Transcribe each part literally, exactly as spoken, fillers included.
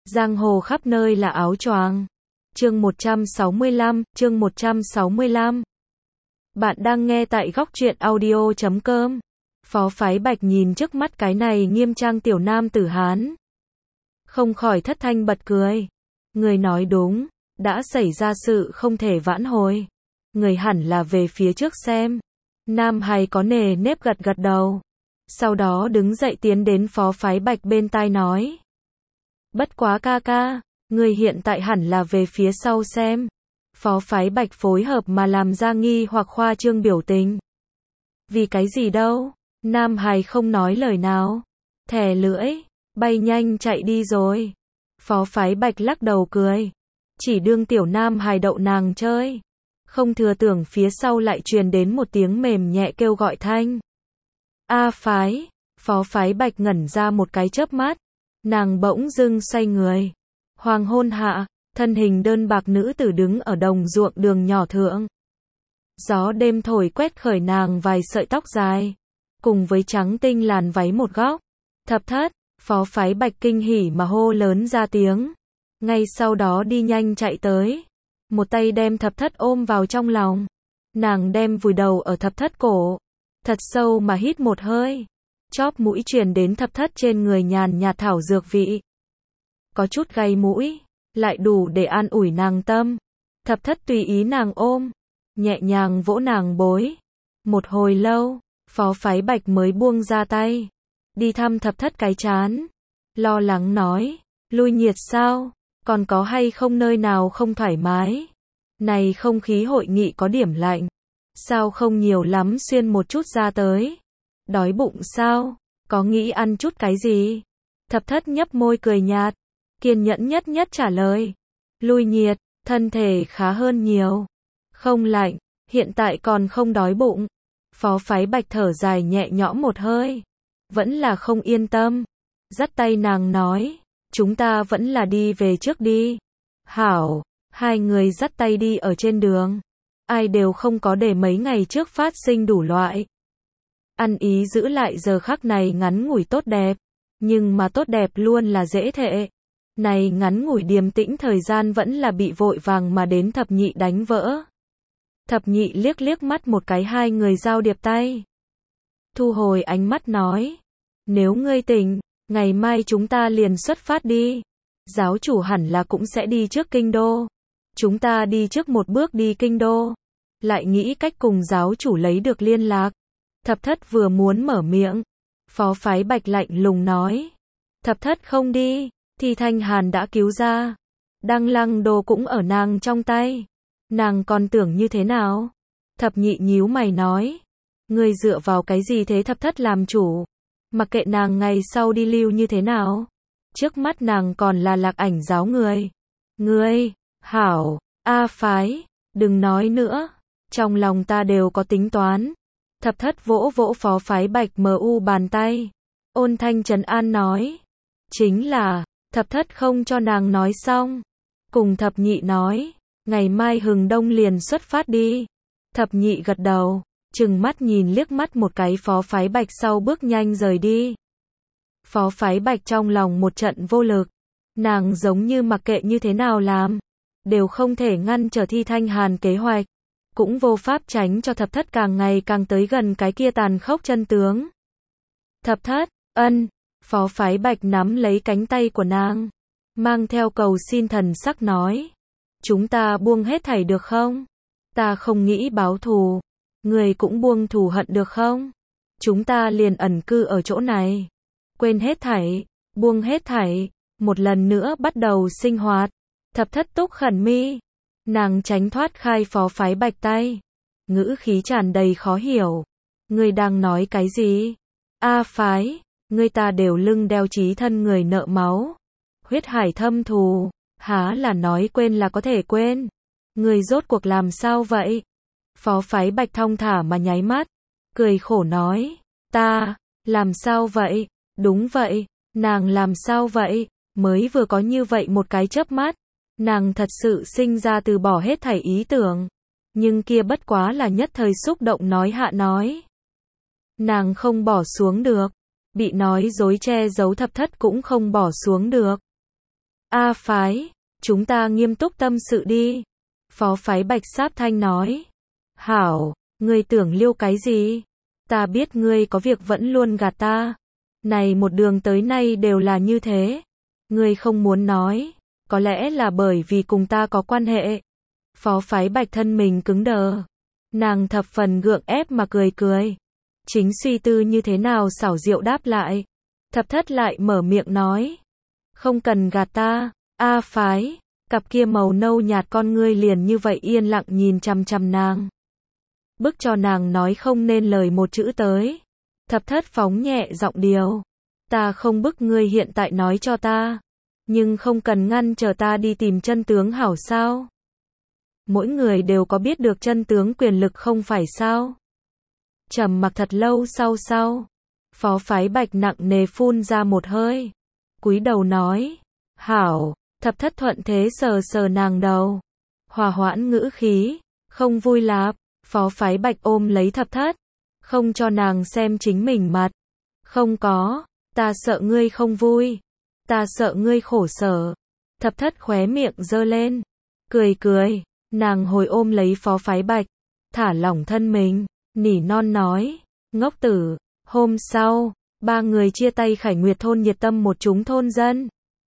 Giang hồ khắp nơi là áo choàng. Chương một trăm sáu mươi lăm, chương một trăm sáu mươi lăm. Bạn đang nghe tại góc truyện audio chấm com. Phó Phái Bạch nhìn trước mắt cái này nghiêm trang tiểu nam tử Hán, không khỏi thất thanh bật cười. Người nói đúng, đã xảy ra sự không thể vãn hồi. Người hẳn là về phía trước xem. Nam Hải có nề nếp gật gật đầu. Sau đó đứng dậy tiến đến Phó Phái Bạch bên tai nói. Bất quá ca ca, người hiện tại hẳn là về phía sau xem. Phó Phái Bạch phối hợp mà làm ra nghi hoặc khoa trương biểu tình. Vì cái gì đâu? Nam Hải không nói lời nào. Thè lưỡi, bay nhanh chạy đi rồi. Phó Phái Bạch lắc đầu cười. Chỉ đương tiểu Nam Hải đậu nàng chơi. Không thừa tưởng phía sau lại truyền đến một tiếng mềm nhẹ kêu gọi thanh. A Phái, Phó Phái Bạch ngẩn ra một cái chớp mắt. Nàng bỗng dưng xoay người. Hoàng hôn hạ, thân hình đơn bạc nữ tử đứng ở đồng ruộng đường nhỏ thượng. Gió đêm thổi quét khởi nàng vài sợi tóc dài, cùng với trắng tinh làn váy một góc. Thập thất, Phó Phái Bạch kinh hỉ mà hô lớn ra tiếng. Ngay sau đó đi nhanh chạy tới. Một tay đem thập thất ôm vào trong lòng. Nàng đem vùi đầu ở thập thất cổ. Thật sâu mà hít một hơi. Chóp mũi truyền đến thập thất trên người nhàn nhạt thảo dược vị. Có chút gay mũi, lại đủ để an ủi nàng tâm. Thập thất tùy ý nàng ôm, nhẹ nhàng vỗ nàng bối. Một hồi lâu, Phó Phái Bạch mới buông ra tay. Đi thăm thập thất cái chán. Lo lắng nói, lui nhiệt sao? Còn có hay không nơi nào không thoải mái? Này không khí hội nghị có điểm lạnh. Sao không nhiều lắm xuyên một chút ra tới? Đói bụng sao? Có nghĩ ăn chút cái gì? Thập thất nhấp môi cười nhạt. Kiên nhẫn nhất nhất trả lời. Lui nhiệt, thân thể khá hơn nhiều. Không lạnh, hiện tại còn không đói bụng. Phó Phái Bạch thở dài nhẹ nhõm một hơi. Vẫn là không yên tâm. Dắt tay nàng nói. Chúng ta vẫn là đi về trước đi. Hảo, hai người dắt tay đi ở trên đường. Ai đều không có để mấy ngày trước phát sinh đủ loại. Ăn ý giữ lại giờ khắc này ngắn ngủi tốt đẹp. Nhưng mà tốt đẹp luôn là dễ thệ. Này ngắn ngủi điềm tĩnh thời gian vẫn là bị vội vàng mà đến thập nhị đánh vỡ. Thập nhị liếc liếc mắt một cái hai người giao điệp tay. Thu hồi ánh mắt nói. Nếu ngươi tỉnh, ngày mai chúng ta liền xuất phát đi. Giáo chủ hẳn là cũng sẽ đi trước kinh đô. Chúng ta đi trước một bước đi kinh đô. Lại nghĩ cách cùng giáo chủ lấy được liên lạc. Thập thất vừa muốn mở miệng. Phó Phái Bạch lạnh lùng nói. Thập thất không đi, thì Thanh Hàn đã cứu ra. Đăng Lăng Đồ cũng ở nàng trong tay. Nàng còn tưởng như thế nào? Thập nhị nhíu mày nói. Ngươi dựa vào cái gì thế thập thất làm chủ? Mặc kệ nàng ngày sau đi lưu như thế nào? Trước mắt nàng còn là Lạc Ảnh giáo người. Ngươi, hảo, A Phái, đừng nói nữa. Trong lòng ta đều có tính toán. Thập thất vỗ vỗ Phó Phái Bạch mờ u bàn tay. Ôn thanh trấn an nói. Chính là, thập thất không cho nàng nói xong. Cùng thập nhị nói. Ngày mai hừng đông liền xuất phát đi. Thập nhị gật đầu. Chừng mắt nhìn liếc mắt một cái Phó Phái Bạch sau bước nhanh rời đi. Phó Phái Bạch trong lòng một trận vô lực. Nàng giống như mặc kệ như thế nào làm. Đều không thể ngăn trở Thi Thanh Hàn kế hoạch. Cũng vô pháp tránh cho thập thất càng ngày càng tới gần cái kia tàn khốc chân tướng. Thập thất, ân, Phó Phái Bạch nắm lấy cánh tay của nàng. Mang theo cầu xin thần sắc nói. Chúng ta buông hết thảy được không? Ta không nghĩ báo thù. Người cũng buông thù hận được không? Chúng ta liền ẩn cư ở chỗ này. Quên hết thảy, buông hết thảy, một lần nữa bắt đầu sinh hoạt. Thập thất túc khẩn mi. Nàng tránh thoát khai Phó Phái Bạch tay. Ngữ khí tràn đầy khó hiểu. Ngươi đang nói cái gì? A Phái, ngươi ta đều lưng đeo chí thân người nợ máu. Huyết hải thâm thù, há là nói quên là có thể quên. Ngươi rốt cuộc làm sao vậy? Phó Phái Bạch thong thả mà nháy mắt. Cười khổ nói. Ta, làm sao vậy? Đúng vậy, nàng làm sao vậy? Mới vừa có như vậy một cái chớp mắt. Nàng thật sự sinh ra từ bỏ hết thảy ý tưởng. Nhưng kia bất quá là nhất thời xúc động nói hạ nói. Nàng không bỏ xuống được. Bị nói dối che giấu thập thất cũng không bỏ xuống được. A phái, chúng ta nghiêm túc tâm sự đi. Phó phái Bạch sáp thanh nói. Hảo, ngươi tưởng liêu cái gì? Ta biết ngươi có việc vẫn luôn gạt ta. Này một đường tới nay đều là như thế. Ngươi không muốn nói, có lẽ là bởi vì cùng ta có quan hệ. Phó phái Bạch thân mình cứng đờ. Nàng thập phần gượng ép mà cười cười. Chính suy tư như thế nào xảo diệu đáp lại. Thập thất lại mở miệng nói. Không cần gạt ta, A phái. Cặp kia màu nâu nhạt con ngươi liền như vậy yên lặng nhìn chằm chằm nàng. Bức cho nàng nói không nên lời một chữ tới. Thập thất phóng nhẹ giọng điều. Ta không bức ngươi hiện tại nói cho ta. Nhưng không cần ngăn chờ ta đi tìm chân tướng hảo sao. Mỗi người đều có biết được chân tướng quyền lực không phải sao. Trầm mặc thật lâu sau sau. Phó phái Bạch nặng nề phun ra một hơi. Cúi đầu nói. Hảo. Thập thất thuận thế sờ sờ nàng đầu. Hòa hoãn ngữ khí. Không vui lắm. Phó phái Bạch ôm lấy thập thất. Không cho nàng xem chính mình mặt. Không có. Ta sợ ngươi không vui. Ta sợ ngươi khổ sở. Thập thất khóe miệng giơ lên. Cười cười. Nàng hồi ôm lấy phó phái Bạch. Thả lỏng thân mình. Nỉ non nói. Ngốc tử. Hôm sau. Ba người chia tay Khải Nguyệt thôn nhiệt tâm một chúng thôn dân.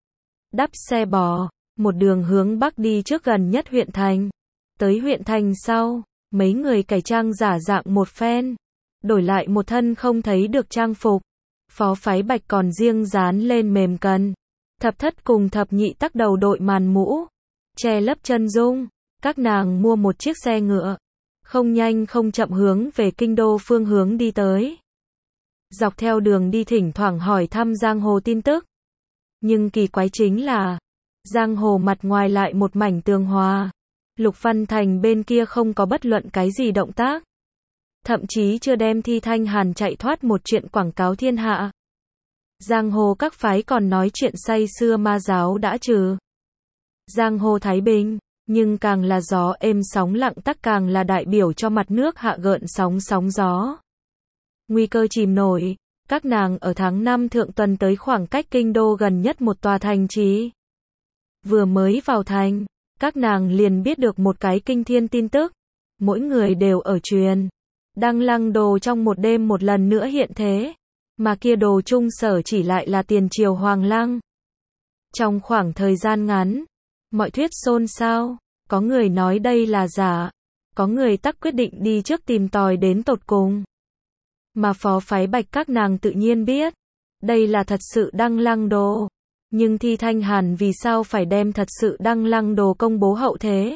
Đắp xe bò. Một đường hướng bắc đi trước gần nhất huyện thành. Tới huyện thành sau. Mấy người cải trang giả dạng một phen. Đổi lại một thân không thấy được trang phục. Phó phái Bạch còn riêng dán lên mềm cần. Thập thất cùng thập nhị tắc đầu đội màn mũ. Che lấp chân dung. Các nàng mua một chiếc xe ngựa. Không nhanh không chậm hướng về kinh đô phương hướng đi tới. Dọc theo đường đi thỉnh thoảng hỏi thăm giang hồ tin tức. Nhưng kỳ quái chính là. Giang hồ mặt ngoài lại một mảnh tường hòa. Lục Văn Thành bên kia không có bất luận cái gì động tác. Thậm chí chưa đem Thi Thanh Hàn chạy thoát một chuyện quảng cáo thiên hạ. Giang hồ các phái còn nói chuyện say xưa ma giáo đã trừ. Giang hồ thái bình, nhưng càng là gió êm sóng lặng tắc càng là đại biểu cho mặt nước hạ gợn sóng sóng gió. Nguy cơ chìm nổi, các nàng ở tháng năm thượng tuần tới khoảng cách kinh đô gần nhất một tòa thành trì. Vừa mới vào thành, các nàng liền biết được một cái kinh thiên tin tức. Mỗi người đều ở truyền. Đăng Lăng đồ trong một đêm một lần nữa hiện thế. Mà kia đồ trung sở chỉ lại là tiền triều Hoàng Lăng. Trong khoảng thời gian ngắn, mọi thuyết xôn xao. Có người nói đây là giả. Có người tắc quyết định đi trước tìm tòi đến tột cùng. Mà phó phái Bạch các nàng tự nhiên biết. Đây là thật sự Đăng Lăng đồ. Nhưng Thi Thanh Hàn vì sao phải đem thật sự Đăng Lăng đồ công bố hậu thế?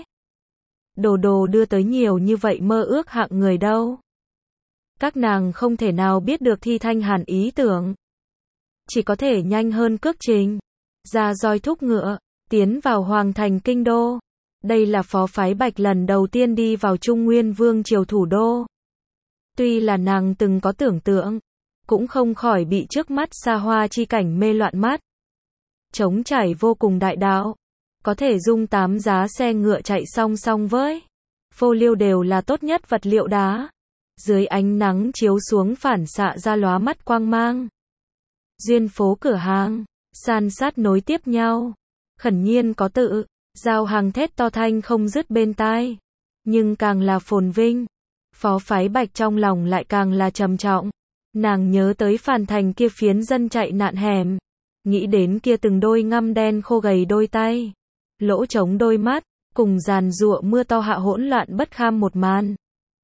Đồ đồ đưa tới nhiều như vậy mơ ước hạng người đâu. Các nàng không thể nào biết được Thi Thanh Hàn ý tưởng. Chỉ có thể nhanh hơn cước trình. Ra roi thúc ngựa, tiến vào hoàng thành kinh đô. Đây là phó phái Bạch lần đầu tiên đi vào Trung Nguyên Vương triều thủ đô. Tuy là nàng từng có tưởng tượng, cũng không khỏi bị trước mắt xa hoa chi cảnh mê loạn mắt. Trống trải vô cùng đại đạo. Có thể dung tám giá xe ngựa chạy song song với. Phô liêu đều là tốt nhất vật liệu đá. Dưới ánh nắng chiếu xuống phản xạ ra lóa mắt quang mang. Duyên phố cửa hàng, san sát nối tiếp nhau. Khẩn nhiên có tự, giao hàng thét to thanh không dứt bên tai. Nhưng càng là phồn vinh. Phó phái Bạch trong lòng lại càng là trầm trọng. Nàng nhớ tới Phàn Thành kia phiến dân chạy nạn hẻm. Nghĩ đến kia từng đôi ngăm đen khô gầy đôi tay. Lỗ trống đôi mắt, cùng giàn giụa mưa to hạ hỗn loạn bất kham một màn.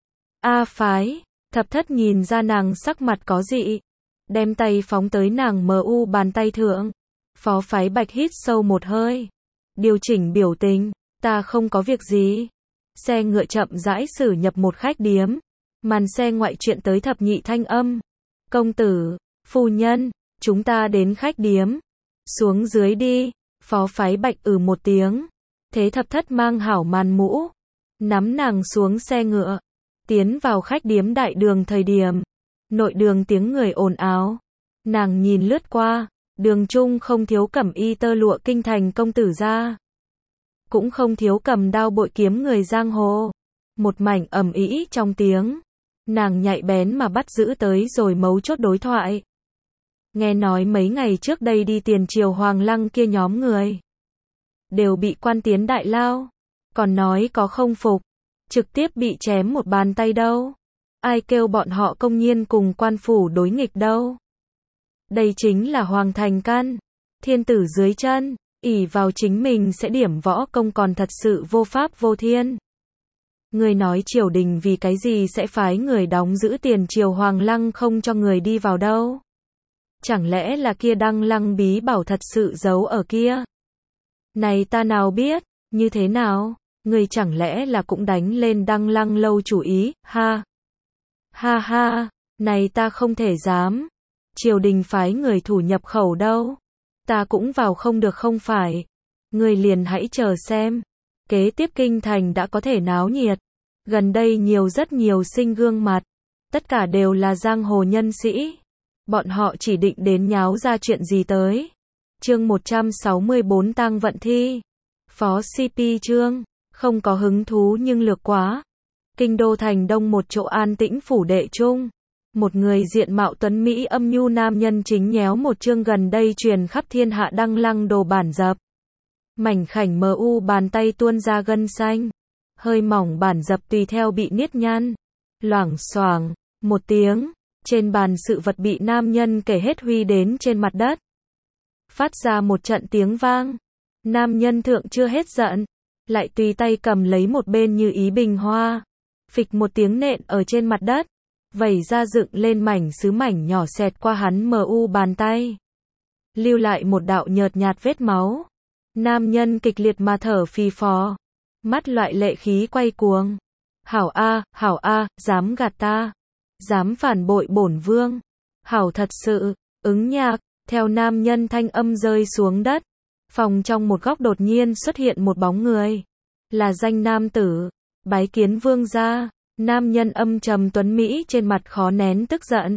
A phái, thập thất nhìn ra nàng sắc mặt có dị. Đem tay phóng tới nàng mờ u bàn tay thượng. Phó phái Bạch hít sâu một hơi. Điều chỉnh biểu tình, ta không có việc gì. Xe ngựa chậm rãi xử nhập một khách điếm. Màn xe ngoại chuyện tới thập nhị thanh âm. Công tử, phu nhân, chúng ta đến khách điếm. Xuống dưới đi. Phó phái Bạch ừ một tiếng. Thế thập thất mang hảo màn mũ. Nắm nàng xuống xe ngựa. Tiến vào khách điếm đại đường thời điểm. Nội đường tiếng người ồn ào. Nàng nhìn lướt qua. Đường trung không thiếu cẩm y tơ lụa kinh thành công tử ra. Cũng không thiếu cầm đao bội kiếm người giang hồ. Một mảnh ầm ĩ trong tiếng. Nàng nhạy bén mà bắt giữ tới rồi mấu chốt đối thoại. Nghe nói mấy ngày trước đây đi tiền triều Hoàng Lăng kia nhóm người. đều bị quan tiến đại lao. Còn nói có không phục, trực tiếp bị chém một bàn tay đâu. Ai kêu bọn họ công nhiên cùng quan phủ đối nghịch đâu. Đây chính là hoàng thành căn, thiên tử dưới chân, ỷ vào chính mình sẽ điểm võ công còn thật sự vô pháp vô thiên. Người nói triều đình vì cái gì sẽ phái người đóng giữ tiền triều hoàng lăng không cho người đi vào đâu. Chẳng lẽ là kia đăng lăng bí bảo thật sự giấu ở kia? Này ta nào biết, như thế nào? Người chẳng lẽ là cũng đánh lên đăng lăng lâu chủ ý, ha? Ha ha, này ta không thể dám. Triều đình phái người thủ nhập khẩu đâu. Ta cũng vào không được không phải. Người liền hãy chờ xem. Kế tiếp kinh thành đã có thể náo nhiệt. Gần đây nhiều rất nhiều sinh gương mặt. Tất cả đều là giang hồ nhân sĩ. Bọn họ chỉ định đến nháo ra chuyện gì tới. Chương một trăm sáu mươi bốn tang vận thi. Phó xê pê Trương, không có hứng thú nhưng lược quá. Kinh đô thành đông một chỗ an tĩnh phủ đệ trung. Một người diện mạo tuấn Mỹ âm nhu nam nhân chính nhéo một chương gần đây truyền khắp thiên hạ đăng lăng đồ bản dập. Mảnh khảnh mờ u bàn tay tuôn ra gân xanh. Hơi mỏng bản dập tùy theo bị niết nhăn. Loảng xoảng, một tiếng, trên bàn sự vật bị nam nhân kể hết huy đến trên mặt đất. Phát ra một trận tiếng vang. Nam nhân thượng chưa hết giận, lại tùy tay cầm lấy một bên như ý bình hoa. Phịch một tiếng nện ở trên mặt đất. Vẩy ra dựng lên mảnh sứ mảnh nhỏ xẹt qua hắn mờ u bàn tay. Lưu lại một đạo nhợt nhạt vết máu. Nam nhân kịch liệt mà thở phì phò. Mắt loại lệ khí quay cuồng. Hảo a, hảo a, dám gạt ta. Dám phản bội bổn vương. Hảo thật sự, ứng nhạc, theo nam nhân thanh âm rơi xuống đất. Phòng trong một góc đột nhiên xuất hiện một bóng người. Là danh nam tử, bái kiến vương gia. Nam nhân âm trầm tuấn Mỹ trên mặt khó nén tức giận.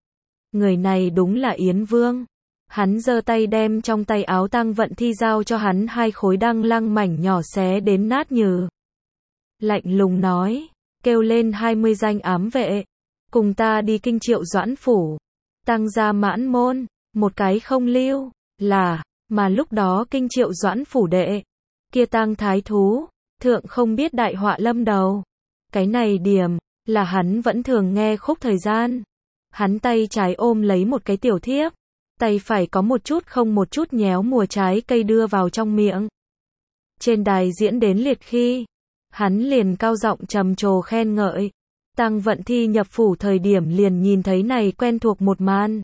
Người này đúng là Yến Vương. Hắn giơ tay đem trong tay áo tang vận thi giao cho hắn hai khối đăng lăng mảnh nhỏ xé đến nát nhừ. Lạnh lùng nói, kêu lên hai mươi danh ám vệ. Cùng ta đi kinh Triệu Doãn phủ. Tăng gia mãn môn, một cái không lưu, là, mà lúc đó kinh Triệu Doãn phủ đệ. Kia tang thái thú, thượng không biết đại họa lâm đầu. Cái này điểm, là hắn vẫn thường nghe khúc thời gian. Hắn tay trái ôm lấy một cái tiểu thiếp. Tay phải có một chút không một chút nhéo mùa trái cây đưa vào trong miệng. Trên đài diễn đến liệt khi, hắn liền cao giọng trầm trồ khen ngợi. Tang vận thi nhập phủ thời điểm liền nhìn thấy này quen thuộc một màn.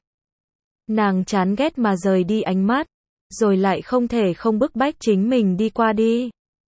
Nàng chán ghét mà rời đi ánh mắt, rồi lại không thể không bức bách chính mình đi qua đi.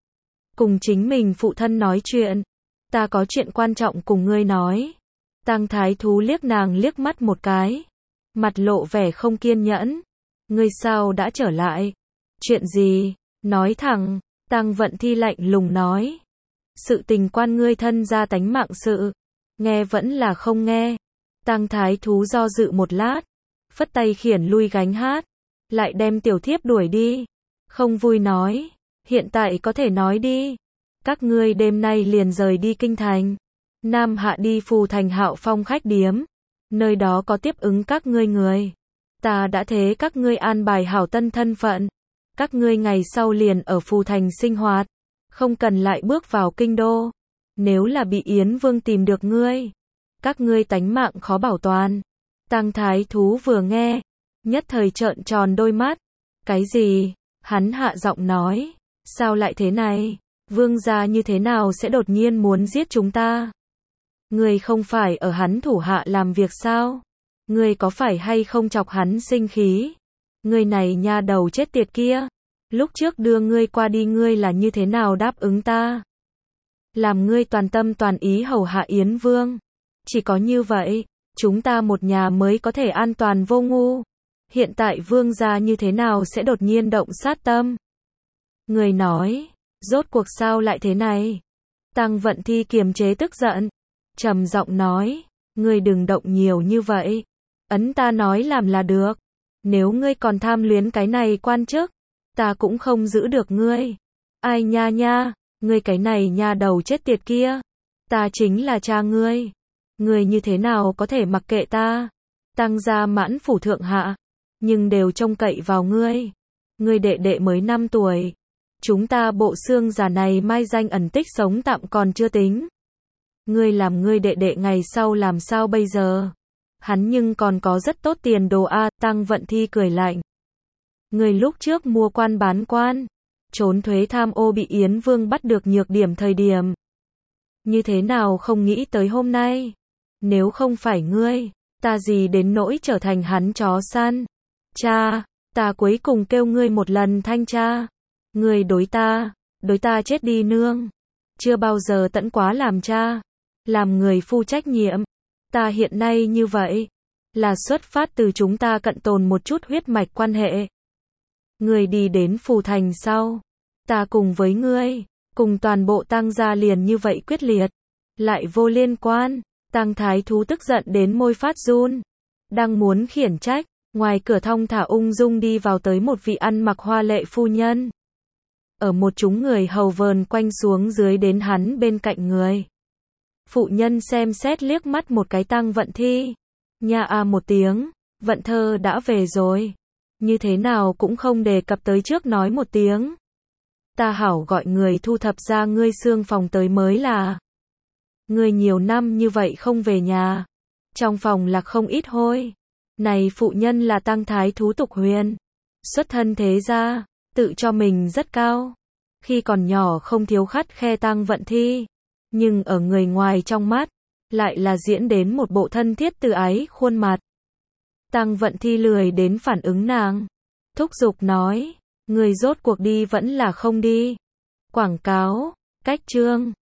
Cùng chính mình phụ thân nói chuyện. Ta có chuyện quan trọng cùng ngươi nói. Tang thái thú liếc nàng liếc mắt một cái. Mặt lộ vẻ không kiên nhẫn. Ngươi sao đã trở lại? Chuyện gì? Nói thẳng. Tang vận thi lạnh lùng nói. Sự tình quan ngươi thân gia tánh mạng sự. Nghe vẫn là không nghe. Tang thái thú do dự một lát. Phất tay khiển lui gánh hát. Lại đem tiểu thiếp đuổi đi. Không vui nói. Hiện tại có thể nói đi. Các ngươi đêm nay liền rời đi kinh thành. Nam hạ đi Phù Thành Hạo Phong khách điếm. Nơi đó có tiếp ứng các ngươi người. Ta đã thế các ngươi an bài hảo tân thân phận. Các ngươi ngày sau liền ở Phù Thành sinh hoạt. Không cần lại bước vào kinh đô. Nếu là bị Yến Vương tìm được ngươi. Các ngươi tánh mạng khó bảo toàn. Tang thái thú vừa nghe. Nhất thời trợn tròn đôi mắt. Cái gì? Hắn hạ giọng nói. Sao lại thế này? Vương gia như thế nào sẽ đột nhiên muốn giết chúng ta? Ngươi không phải ở hắn thủ hạ làm việc sao? Ngươi có phải hay không chọc hắn sinh khí? Ngươi này nha đầu chết tiệt kia. Lúc trước đưa ngươi qua đi ngươi là như thế nào đáp ứng ta? Làm ngươi toàn tâm toàn ý hầu hạ Yến Vương. Chỉ có như vậy, chúng ta một nhà mới có thể an toàn vô ngu. Hiện tại vương gia như thế nào sẽ đột nhiên động sát tâm? Ngươi nói. Rốt cuộc sao lại thế này? Tang vận thi kiềm chế tức giận. Trầm giọng nói. Ngươi đừng động nhiều như vậy. Ấn ta nói làm là được. Nếu ngươi còn tham luyến cái này quan chức. Ta cũng không giữ được ngươi. Ai nha nha. Ngươi cái này nha đầu chết tiệt kia. Ta chính là cha ngươi. Ngươi như thế nào có thể mặc kệ ta? Tang gia mãn phủ thượng hạ. Nhưng đều trông cậy vào ngươi. Ngươi đệ đệ mới năm tuổi. Chúng ta bộ xương già này mai danh ẩn tích sống tạm còn chưa tính. Ngươi làm ngươi đệ đệ ngày sau làm sao bây giờ? Hắn nhưng còn có rất tốt tiền đồ a. Tăng Vận Thi cười lạnh. Ngươi lúc trước mua quan bán quan, trốn thuế tham ô bị Yến Vương bắt được nhược điểm thời điểm. Như thế nào không nghĩ tới hôm nay? Nếu không phải ngươi, ta gì đến nỗi trở thành hắn chó săn? Cha, ta cuối cùng kêu ngươi một lần thanh cha. Ngươi đối ta, đối ta chết đi nương. Chưa bao giờ tận quá làm cha, làm người phụ trách nhiệm. Ta hiện nay như vậy, là xuất phát từ chúng ta cận tồn một chút huyết mạch quan hệ. Ngươi đi đến Phù Thành sau, ta cùng với ngươi, cùng toàn bộ Tăng gia liền như vậy quyết liệt, lại vô liên quan. Tăng Thái Thú tức giận đến môi phát run, đang muốn khiển trách, ngoài cửa thong thả ung dung đi vào tới một vị ăn mặc hoa lệ phu nhân. Ở một chúng người hầu vờn quanh xuống dưới đến hắn bên cạnh người. Phụ nhân xem xét liếc mắt một cái Tăng Vận Thi, nha a một tiếng, Vận Thơ đã về rồi, như thế nào cũng không đề cập tới trước nói một tiếng. Ta hảo gọi người thu thập ra ngươi xương phòng tới mới là. Ngươi nhiều năm như vậy không về nhà, trong phòng lạc không ít hôi. Này phụ nhân là Tăng Thái Thú Tục Huyền, xuất thân thế gia, tự cho mình rất cao. Khi còn nhỏ không thiếu khắt khe Tăng Vận Thi, nhưng ở người ngoài trong mắt, lại là diễn đến một bộ thân thiết từ ái khuôn mặt. Tăng Vận Thi lười đến phản ứng nàng, thúc giục nói, người rốt cuộc đi vẫn là không đi. Quảng cáo, cách chương.